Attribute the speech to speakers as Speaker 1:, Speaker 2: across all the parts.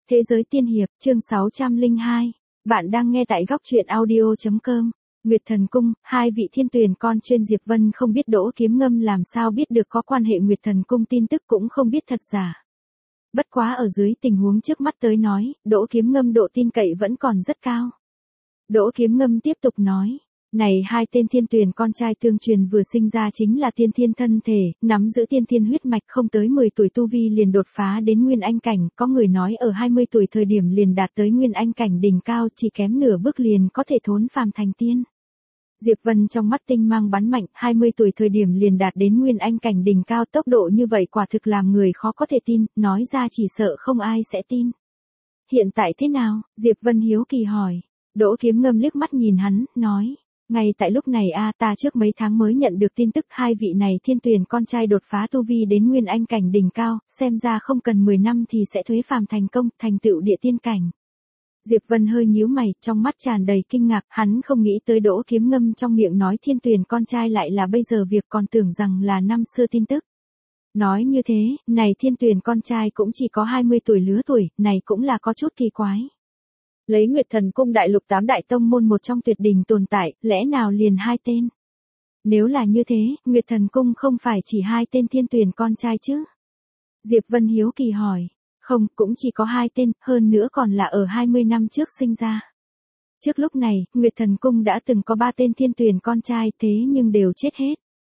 Speaker 1: Thế giới tiên hiệp, chương 602. Bạn đang nghe tại góc truyện audio.com. Nguyệt Thần Cung, hai vị thiên tuyển con chuyên Diệp Vân không biết Đỗ Kiếm Ngâm làm sao biết được có quan hệ Nguyệt Thần Cung tin tức cũng không biết thật giả. Bất quá ở dưới tình huống trước mắt tới nói, Đỗ Kiếm Ngâm độ tin cậy vẫn còn rất cao. Đỗ Kiếm Ngâm tiếp tục nói. Này hai tên thiên tuyển con trai tương truyền vừa sinh ra chính là tiên thiên thân thể, nắm giữ tiên thiên huyết mạch không tới 10 tuổi tu vi liền đột phá đến Nguyên Anh cảnh, có người nói ở 20 tuổi thời điểm liền đạt tới Nguyên Anh cảnh đỉnh cao chỉ kém nửa bước liền có thể thốn phàm thành tiên. Diệp Vân trong mắt tinh mang bắn mạnh, 20 tuổi thời điểm liền đạt đến Nguyên Anh cảnh đỉnh cao, tốc độ như vậy quả thực làm người khó có thể tin, nói ra chỉ sợ không ai sẽ tin. Hiện tại thế nào? Diệp Vân hiếu kỳ hỏi. Đỗ Kiếm Ngâm liếc mắt nhìn hắn, nói. Ngay tại lúc này ta trước mấy tháng mới nhận được tin tức hai vị này thiên tuyển con trai đột phá tu vi đến Nguyên Anh cảnh đỉnh cao, xem ra không cần 10 năm thì sẽ thuế phàm thành công, thành tựu địa tiên cảnh. Diệp Vân hơi nhíu mày, trong mắt tràn đầy kinh ngạc, hắn không nghĩ tới Đỗ Kiếm Ngâm trong miệng nói thiên tuyển con trai lại là bây giờ việc, còn tưởng rằng là năm xưa tin tức. Nói như thế, này thiên tuyển con trai cũng chỉ có 20 tuổi lứa tuổi, này cũng là có chút kỳ quái. Lấy Nguyệt Thần Cung đại lục 8 đại tông môn một trong tuyệt đỉnh tồn tại, lẽ nào liền hai tên? Nếu là như thế, Nguyệt Thần Cung không phải chỉ hai tên thiên tuyển con trai chứ? Diệp Vân hiếu kỳ hỏi. Không, cũng chỉ có hai tên, hơn nữa còn là ở 20 năm trước sinh ra. Trước lúc này, Nguyệt Thần Cung đã từng có 3 tên thiên tuyển con trai thế nhưng đều chết hết.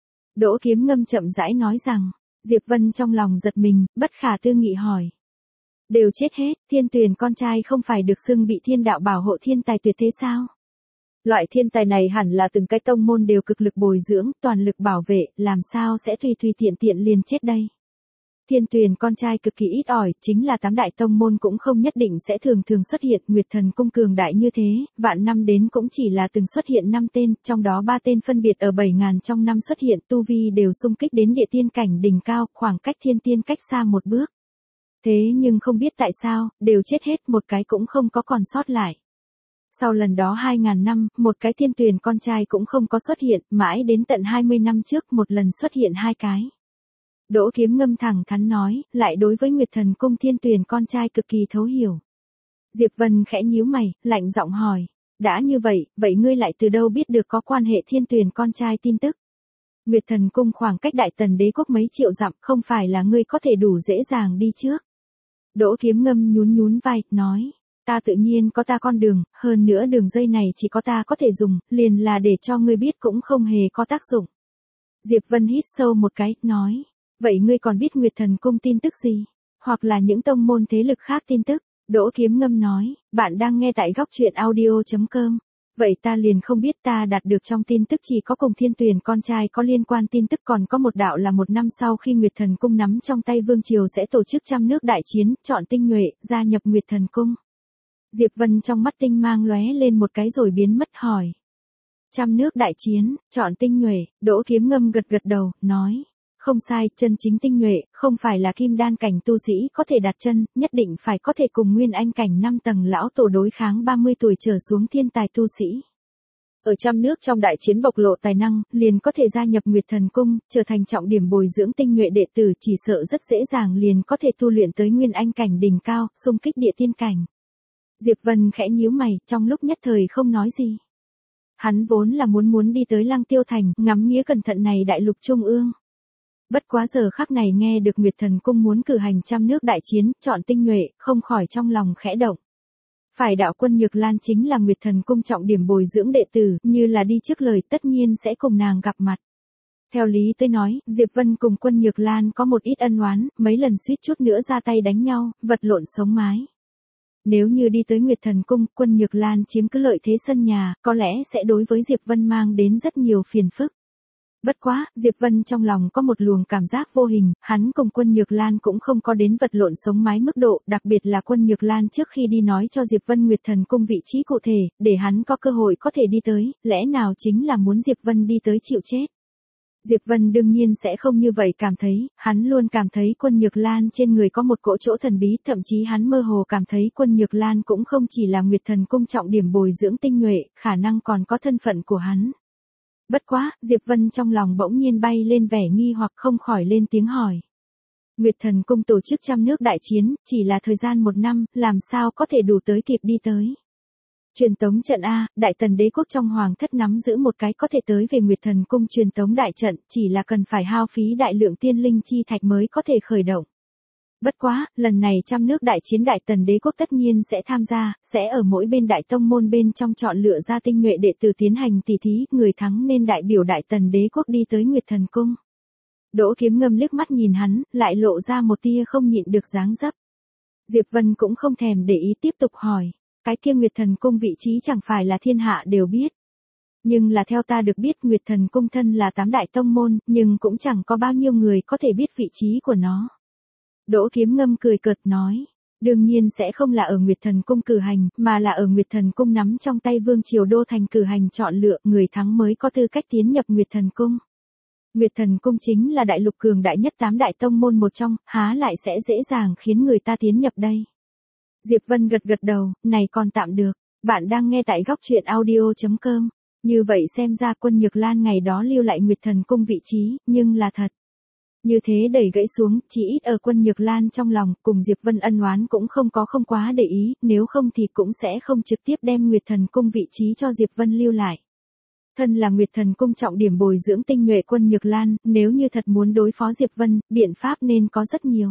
Speaker 1: Đỗ Kiếm Ngâm chậm rãi nói rằng, Diệp Vân trong lòng giật mình, bất khả tư nghị hỏi. Đều chết hết, thiên tuyển con trai không phải được xưng bị thiên đạo bảo hộ thiên tài tuyệt thế sao? Loại thiên tài này hẳn là từng cái tông môn đều cực lực bồi dưỡng, toàn lực bảo vệ, làm sao sẽ tùy tiện tiện liền chết đây? Thiên tuyển con trai cực kỳ ít ỏi, chính là 8 đại tông môn cũng không nhất định sẽ thường xuất hiện, Nguyệt Thần Cung cường đại như thế, vạn năm đến cũng chỉ là từng xuất hiện 5 tên, trong đó 3 tên phân biệt ở 7.000 trong năm xuất hiện, tu vi đều xung kích đến địa tiên cảnh đỉnh cao, khoảng cách thiên tiên cách xa một bước. Thế nhưng không biết tại sao, đều chết hết, một cái cũng không có còn sót lại. Sau lần đó 2.000 năm, một cái thiên tuyển con trai cũng không có xuất hiện, mãi đến tận 20 năm trước một lần xuất hiện 2 cái. Đỗ Kiếm Ngâm thẳng thắn nói, lại đối với Nguyệt Thần Cung thiên tuyển con trai cực kỳ thấu hiểu. Diệp Vân khẽ nhíu mày, lạnh giọng hỏi, đã như vậy, vậy ngươi lại từ đâu biết được có quan hệ thiên tuyển con trai tin tức? Nguyệt Thần Cung khoảng cách Đại Tần đế quốc mấy triệu dặm, không phải là ngươi có thể đủ dễ dàng đi trước. Đỗ Kiếm Ngâm nhún vai, nói, ta tự nhiên có ta con đường, hơn nữa đường dây này chỉ có ta có thể dùng, liền là để cho ngươi biết cũng không hề có tác dụng. Diệp Vân hít sâu một cái, nói, vậy ngươi còn biết Nguyệt Thần Cung tin tức gì? Hoặc là những tông môn thế lực khác tin tức? Đỗ Kiếm Ngâm nói, bạn đang nghe tại góc truyện audio.com. Vậy ta liền không biết, ta đạt được trong tin tức chỉ có cùng thiên tuyển con trai có liên quan tin tức, còn có một đạo là 1 năm sau khi Nguyệt Thần Cung nắm trong tay vương triều sẽ tổ chức 100 nước đại chiến, chọn tinh nhuệ, gia nhập Nguyệt Thần Cung. Diệp Vân trong mắt tinh mang lóe lên một cái rồi biến mất, hỏi. 100 nước đại chiến, chọn tinh nhuệ, Đỗ Kiếm Ngâm gật đầu, nói. Không sai, chân chính tinh nhuệ, không phải là kim đan cảnh tu sĩ có thể đặt chân, nhất định phải có thể cùng Nguyên Anh cảnh 5 tầng lão tổ đối kháng 30 tuổi trở xuống thiên tài tu sĩ. Ở 100 nước trong đại chiến bộc lộ tài năng, liền có thể gia nhập Nguyệt Thần Cung, trở thành trọng điểm bồi dưỡng tinh nhuệ đệ tử, chỉ sợ rất dễ dàng liền có thể tu luyện tới Nguyên Anh cảnh đỉnh cao, xung kích địa tiên cảnh. Diệp Vân khẽ nhíu mày, trong lúc nhất thời không nói gì. Hắn vốn là muốn đi tới Lăng Tiêu Thành, ngắm nghía cẩn thận này đại lục trung ương. Bất quá giờ khắc này nghe được Nguyệt Thần Cung muốn cử hành 100 nước đại chiến, chọn tinh nhuệ, không khỏi trong lòng khẽ động. Phải đạo quân Nhược Lan chính là Nguyệt Thần Cung trọng điểm bồi dưỡng đệ tử, như là đi trước lời tất nhiên sẽ cùng nàng gặp mặt. Theo lý tới nói, Diệp Vân cùng quân Nhược Lan có một ít ân oán, mấy lần suýt chút nữa ra tay đánh nhau, vật lộn sống mái. Nếu như đi tới Nguyệt Thần Cung, quân Nhược Lan chiếm cứ lợi thế sân nhà, có lẽ sẽ đối với Diệp Vân mang đến rất nhiều phiền phức. Bất quá, Diệp Vân trong lòng có một luồng cảm giác vô hình, hắn cùng quân Nhược Lan cũng không có đến vật lộn sống mái mức độ, đặc biệt là quân Nhược Lan trước khi đi nói cho Diệp Vân Nguyệt Thần Cung vị trí cụ thể, để hắn có cơ hội có thể đi tới, lẽ nào chính là muốn Diệp Vân đi tới chịu chết. Diệp Vân đương nhiên sẽ không như vậy cảm thấy, hắn luôn cảm thấy quân Nhược Lan trên người có một cỗ chỗ thần bí, thậm chí hắn mơ hồ cảm thấy quân Nhược Lan cũng không chỉ là Nguyệt Thần Cung trọng điểm bồi dưỡng tinh nhuệ, khả năng còn có thân phận của hắn. Bất quá, Diệp Vân trong lòng bỗng nhiên bay lên vẻ nghi hoặc, không khỏi lên tiếng hỏi. Nguyệt Thần Cung tổ chức 100 nước đại chiến, chỉ là thời gian 1 năm, làm sao có thể đủ tới kịp đi tới. Truyền tống trận A, Đại Tần đế quốc trong hoàng thất nắm giữ một cái có thể tới về Nguyệt Thần Cung truyền tống đại trận, chỉ là cần phải hao phí đại lượng tiên linh chi thạch mới có thể khởi động. Bất quá, lần này 100 nước đại chiến Đại Tần đế quốc tất nhiên sẽ tham gia, sẽ ở mỗi bên đại tông môn bên trong chọn lựa ra tinh nhuệ đệ tử tiến hành tỷ thí, người thắng nên đại biểu Đại Tần đế quốc đi tới Nguyệt Thần Cung. Đỗ Kiếm Ngâm liếc mắt nhìn hắn, lại lộ ra một tia không nhịn được dáng dấp. Diệp Vân cũng không thèm để ý tiếp tục hỏi, cái kia Nguyệt Thần Cung vị trí chẳng phải là thiên hạ đều biết. Nhưng là theo ta được biết Nguyệt Thần Cung thân là 8 đại tông môn, nhưng cũng chẳng có bao nhiêu người có thể biết vị trí của nó. Đỗ Kiếm Ngâm cười cợt nói, đương nhiên sẽ không là ở Nguyệt Thần Cung cử hành, mà là ở Nguyệt Thần Cung nắm trong tay Vương Triều Đô Thành cử hành chọn lựa, người thắng mới có tư cách tiến nhập Nguyệt Thần Cung. Nguyệt Thần Cung chính là đại lục cường đại nhất 8 đại tông môn một trong, há lại sẽ dễ dàng khiến người ta tiến nhập đây. Diệp Vân gật gật đầu, này còn tạm được, bạn đang nghe tại góc truyện audio.com. Như vậy xem ra Quân Nhược Lan ngày đó lưu lại Nguyệt Thần Cung vị trí, nhưng là thật. Như thế đẩy gãy xuống, chỉ ít ở Quân Nhược Lan trong lòng, cùng Diệp Vân ân oán cũng không quá để ý, nếu không thì cũng sẽ không trực tiếp đem Nguyệt Thần Cung vị trí cho Diệp Vân lưu lại. Thân là Nguyệt Thần Cung trọng điểm bồi dưỡng tinh nhuệ Quân Nhược Lan, nếu như thật muốn đối phó Diệp Vân, biện pháp nên có rất nhiều.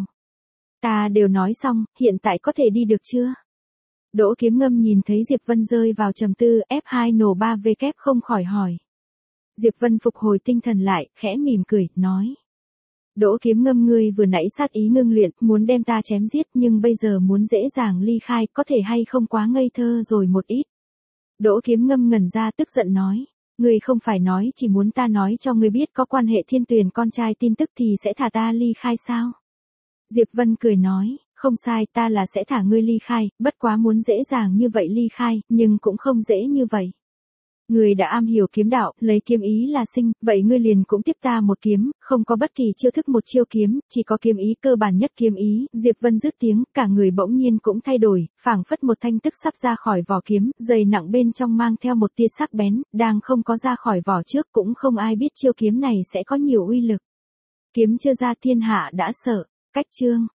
Speaker 1: Ta đều nói xong, hiện tại có thể đi được chưa? Đỗ Kiếm Ngâm nhìn thấy Diệp Vân rơi vào trầm tư, F2 nổ 3W không khỏi hỏi. Diệp Vân phục hồi tinh thần lại, khẽ mỉm cười, nói. Đỗ Kiếm Ngâm ngươi vừa nãy sát ý ngưng luyện, muốn đem ta chém giết nhưng bây giờ muốn dễ dàng ly khai, có thể hay không quá ngây thơ rồi một ít. Đỗ Kiếm Ngâm ngẩn ra tức giận nói. Ngươi không phải nói chỉ muốn ta nói cho ngươi biết có quan hệ Thiên Tuyền con trai tin tức thì sẽ thả ta ly khai sao? Diệp Vân cười nói, không sai, ta là sẽ thả ngươi ly khai, bất quá muốn dễ dàng như vậy ly khai, nhưng cũng không dễ như vậy. Ngươi đã am hiểu kiếm đạo, lấy kiếm ý là sinh, vậy ngươi liền cũng tiếp ta một kiếm, không có bất kỳ chiêu thức một chiêu kiếm, chỉ có kiếm ý cơ bản nhất kiếm ý. Diệp Vân dứt tiếng, cả người bỗng nhiên cũng thay đổi, phảng phất một thanh tức sắp ra khỏi vỏ kiếm, dày nặng bên trong mang theo một tia sắc bén, đang không có ra khỏi vỏ trước cũng không ai biết chiêu kiếm này sẽ có nhiều uy lực. Kiếm chưa ra thiên hạ đã sợ, cách chương.